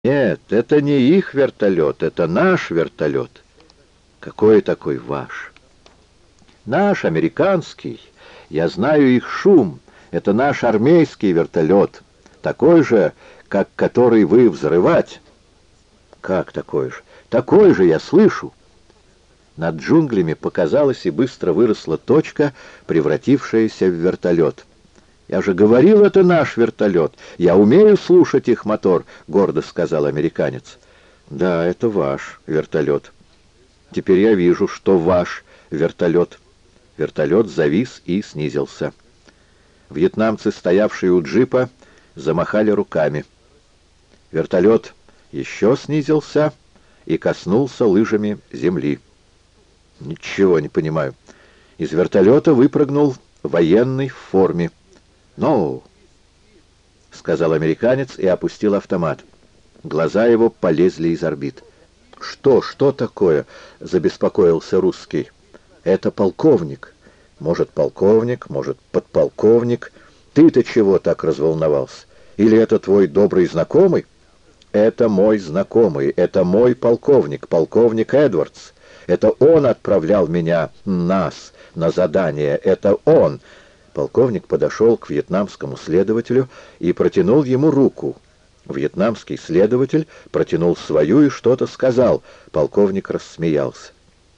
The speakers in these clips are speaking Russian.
Нет, это не их вертолет, это наш вертолет. Какой такой ваш? Наш, американский. Я знаю их шум. Это наш армейский вертолет. Такой же, как который вы взрывать. Как такой же? Такой же, я слышу. Над джунглями показалась и быстро выросла точка, превратившаяся в вертолет. «Я же говорил, это наш вертолет. Я умею слушать их мотор», — гордо сказал американец. «Да, это ваш вертолет. Теперь я вижу, что ваш вертолет». Вертолет завис и снизился. Вьетнамцы, стоявшие у джипа, замахали руками. Вертолет еще снизился и коснулся лыжами земли. «Ничего не понимаю». Из вертолета выпрыгнул военный в форме. «No!» — сказал американец и опустил автомат. Глаза его полезли из орбит. «Что такое?» — забеспокоился русский. «Это полковник. Может, полковник, может, подполковник. Ты-то чего так разволновался? Или это твой добрый знакомый?» «Это мой знакомый, это мой полковник, полковник Эдвардс. Это он отправлял нас на задание, это он!» Полковник подошел к вьетнамскому следователю и протянул ему руку. Вьетнамский следователь протянул свою и что-то сказал. Полковник рассмеялся.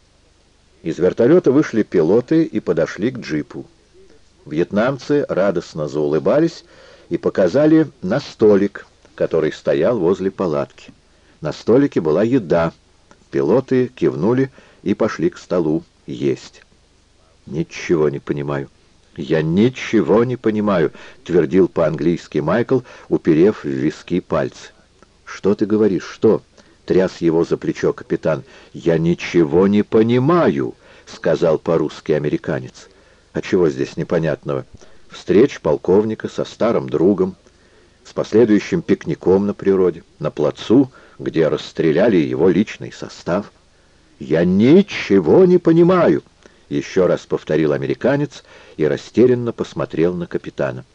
Из вертолета вышли пилоты и подошли к джипу. Вьетнамцы радостно заулыбались и показали на столик, который стоял возле палатки. На столике была еда. Пилоты кивнули и пошли к столу есть. «Ничего не понимаю». «Я ничего не понимаю», — твердил по-английски Майкл, уперев в виски пальцы. «Что ты говоришь, что?» — тряс его за плечо капитан. «Я ничего не понимаю», — сказал по-русски американец. «А чего здесь непонятного? Встреча полковника со старым другом, с последующим пикником на природе, на плацу, где расстреляли его личный состав». «Я ничего не понимаю», — еще раз повторил американец и растерянно посмотрел на капитана.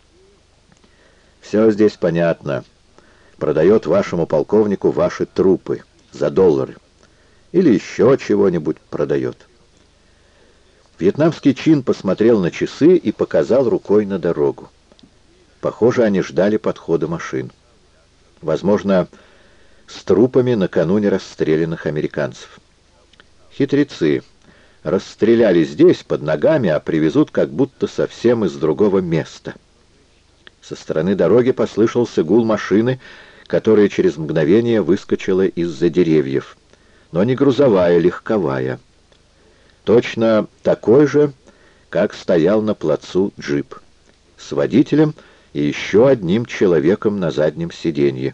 «Все здесь понятно. Продает вашему полковнику ваши трупы за $. Или еще чего-нибудь продает». Вьетнамский чин посмотрел на часы и показал рукой на дорогу. Похоже, они ждали подхода машин. Возможно, с трупами накануне расстрелянных американцев. Хитрецы. Расстреляли здесь, под ногами, а привезут как будто совсем из другого места. Со стороны дороги послышался гул машины, которая через мгновение выскочила из-за деревьев. Но не грузовая, легковая. Точно такой же, как стоял на плацу джип. С водителем и еще одним человеком на заднем сиденье.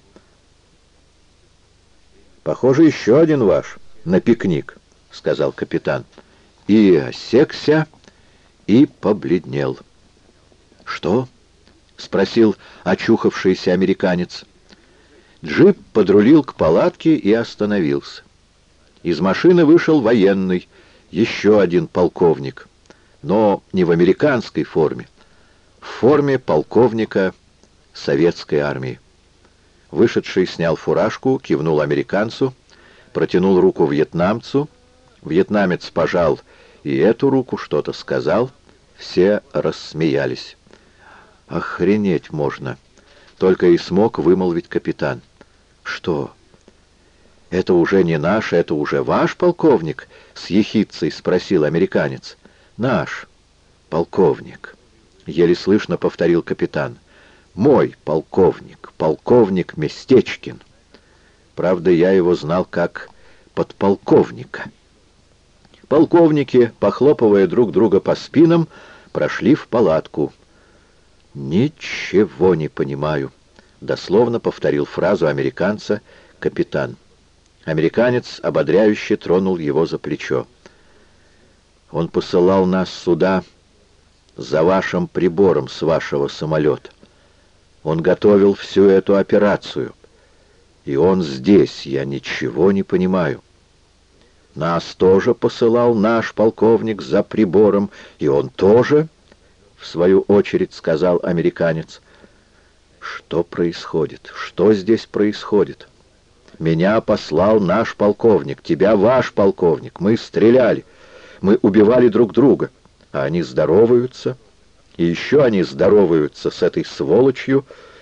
«Похоже, еще один ваш на пикник», — сказал капитан. И осекся, и побледнел. «Что?» — спросил очухавшийся американец. Джип подрулил к палатке и остановился. Из машины вышел военный, еще один полковник, но не в американской форме, в форме полковника советской армии. Вышедший снял фуражку, кивнул американцу, протянул руку вьетнамцу. Вьетнамец пожал и эту руку, что-то сказал. Все рассмеялись. «Охренеть можно!» — только и смог вымолвить капитан. «Что? Это уже не наш, это уже ваш полковник?» — с ехидцей спросил американец. «Наш полковник», — еле слышно повторил капитан. «Мой полковник, полковник Местечкин. Правда, я его знал как подполковника». Полковники, похлопывая друг друга по спинам, прошли в палатку. «Ничего не понимаю», — дословно повторил фразу американца капитан. Американец ободряюще тронул его за плечо. «Он посылал нас сюда за вашим прибором с вашего самолета. Он готовил всю эту операцию. И он здесь, я ничего не понимаю. Нас тоже посылал наш полковник за прибором, и он тоже, в свою очередь, сказал американец. Что происходит? Что здесь происходит? Меня послал наш полковник, тебя ваш полковник. Мы стреляли, мы убивали друг друга, а они здороваются. И еще они здороваются с этой сволочью,